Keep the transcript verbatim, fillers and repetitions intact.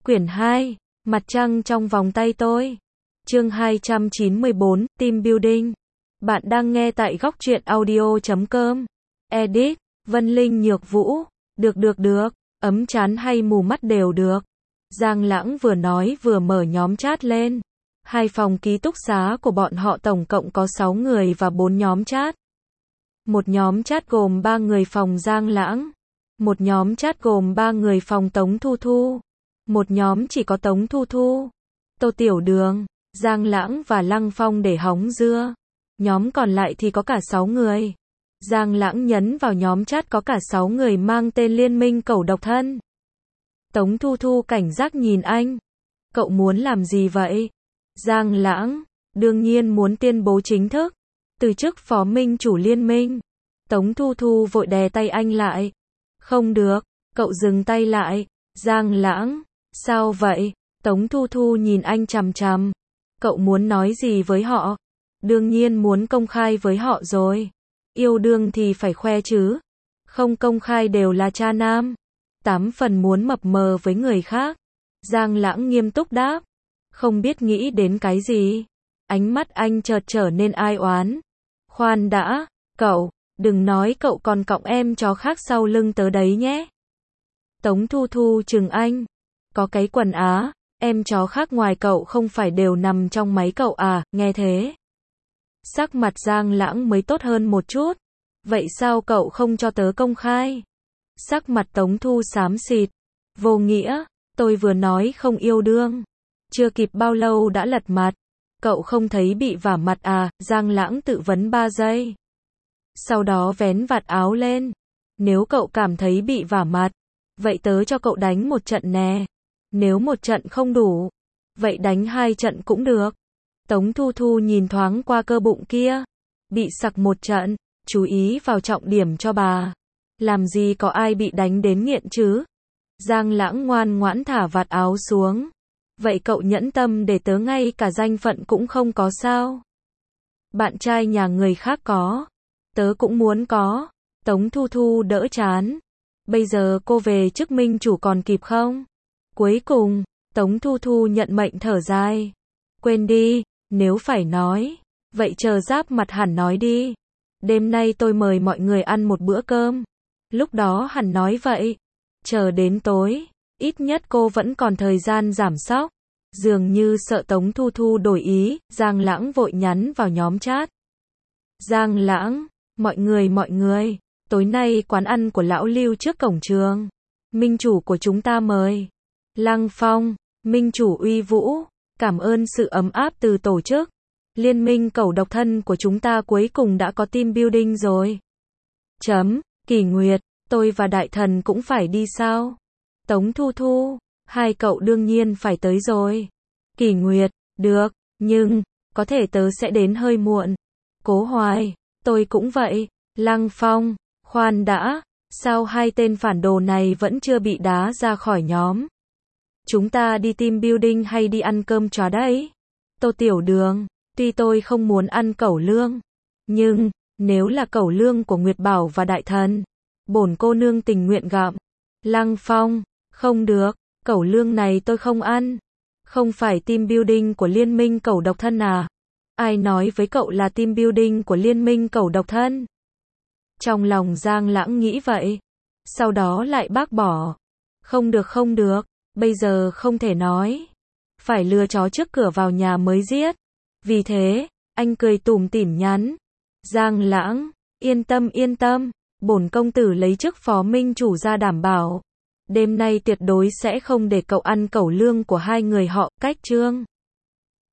Quyển hai, Mặt trăng trong vòng tay tôi. Chương hai trăm chín mươi bốn, Team Building. Bạn đang nghe tại góc truyện audio chấm com. Edit, Vân Linh Nhược Vũ. Được được được, ấm chán hay mù mắt đều được. Giang Lãng vừa nói vừa mở nhóm chat lên. Hai phòng ký túc xá của bọn họ tổng cộng có sáu người và bốn nhóm chat. Một nhóm chat gồm ba người phòng Giang Lãng. Một nhóm chat gồm ba người phòng Tống Thu Thu. Một nhóm chỉ có Tống Thu Thu, Tô Tiểu Đường, Giang Lãng và Lăng Phong để hóng dưa. Nhóm còn lại thì có cả sáu người. Giang Lãng nhấn vào nhóm chat có cả sáu người mang tên Liên minh Cẩu Độc Thân. Tống Thu Thu cảnh giác nhìn anh. Cậu muốn làm gì vậy? Giang Lãng, đương nhiên muốn tuyên bố chính thức, từ chức phó minh chủ liên minh. Tống Thu Thu vội đè tay anh lại. Không được, cậu dừng tay lại. Giang Lãng, sao vậy? Tống Thu Thu nhìn anh chằm chằm. Cậu muốn nói gì với họ? Đương nhiên muốn công khai với họ rồi. Yêu đương thì phải khoe chứ. Không công khai đều là cha nam. Tám phần muốn mập mờ với người khác. Giang Lãng nghiêm túc đáp. Không biết nghĩ đến cái gì. Ánh mắt anh chợt trở nên ai oán. Khoan đã, cậu, đừng nói cậu còn cõng em chó khác sau lưng tớ đấy nhé. Tống Thu Thu chừng anh. Có cái quần á, em chó khác ngoài cậu không phải đều nằm trong máy cậu à, nghe thế. Sắc mặt Giang Lãng mới tốt hơn một chút. Vậy sao cậu không cho tớ công khai? Sắc mặt Tống Thu xám xịt. Vô nghĩa, tôi vừa nói không yêu đương. Chưa kịp bao lâu đã lật mặt. Cậu không thấy bị vả mặt à? Giang Lãng tự vấn ba giây. Sau đó vén vạt áo lên. Nếu cậu cảm thấy bị vả mặt, vậy tớ cho cậu đánh một trận nè. Nếu một trận không đủ, vậy đánh hai trận cũng được. Tống Thu Thu nhìn thoáng qua cơ bụng kia. Bị sặc một trận, chú ý vào trọng điểm cho bà. Làm gì có ai bị đánh đến nghiện chứ? Giang Lãng ngoan ngoãn thả vạt áo xuống. Vậy cậu nhẫn tâm để tớ ngay cả danh phận cũng không có sao? Bạn trai nhà người khác có, tớ cũng muốn có. Tống Thu Thu đỡ chán. Bây giờ cô về chức minh chủ còn kịp không? Cuối cùng, Tống Thu Thu nhận mệnh thở dài. Quên đi, nếu phải nói, vậy chờ giáp mặt hẳn nói đi. Đêm nay tôi mời mọi người ăn một bữa cơm. Lúc đó hẳn nói vậy. Chờ đến tối, ít nhất cô vẫn còn thời gian giảm sóc. Dường như sợ Tống Thu Thu đổi ý, Giang Lãng vội nhắn vào nhóm chat. Giang Lãng, mọi người mọi người, tối nay quán ăn của lão Lưu trước cổng trường. Minh chủ của chúng ta mời. Lăng Phong, minh chủ uy vũ, cảm ơn sự ấm áp từ tổ chức. Liên minh Cẩu Độc Thân của chúng ta cuối cùng đã có team building rồi. Chấm, Kỳ Nguyệt, tôi và Đại Thần cũng phải đi sao? Tống Thu Thu, hai cậu đương nhiên phải tới rồi. Kỳ Nguyệt, được, nhưng, có thể tớ sẽ đến hơi muộn. Cố Hoài, tôi cũng vậy. Lăng Phong, khoan đã, sao hai tên phản đồ này vẫn chưa bị đá ra khỏi nhóm? Chúng ta đi team building hay đi ăn cơm chó đấy? Tô Tiểu Đường, tuy tôi không muốn ăn cẩu lương, nhưng, nếu là cẩu lương của Nguyệt Bảo và Đại Thần, bổn cô nương tình nguyện gặm. Lăng Phong, không được, cẩu lương này tôi không ăn. Không phải team building của Liên minh Cẩu Độc Thân à? Ai nói với cậu là team building của Liên minh Cẩu Độc Thân? Trong lòng Giang Lãng nghĩ vậy. Sau đó lại bác bỏ. Không được không được, bây giờ không thể nói. Phải lừa chó trước cửa vào nhà mới giết. Vì thế, anh cười tủm tỉm nhắn. Giang Lãng, yên tâm yên tâm, bổn công tử lấy chức phó minh chủ ra đảm bảo. Đêm nay tuyệt đối sẽ không để cậu ăn cẩu lương của hai người họ, cách chương.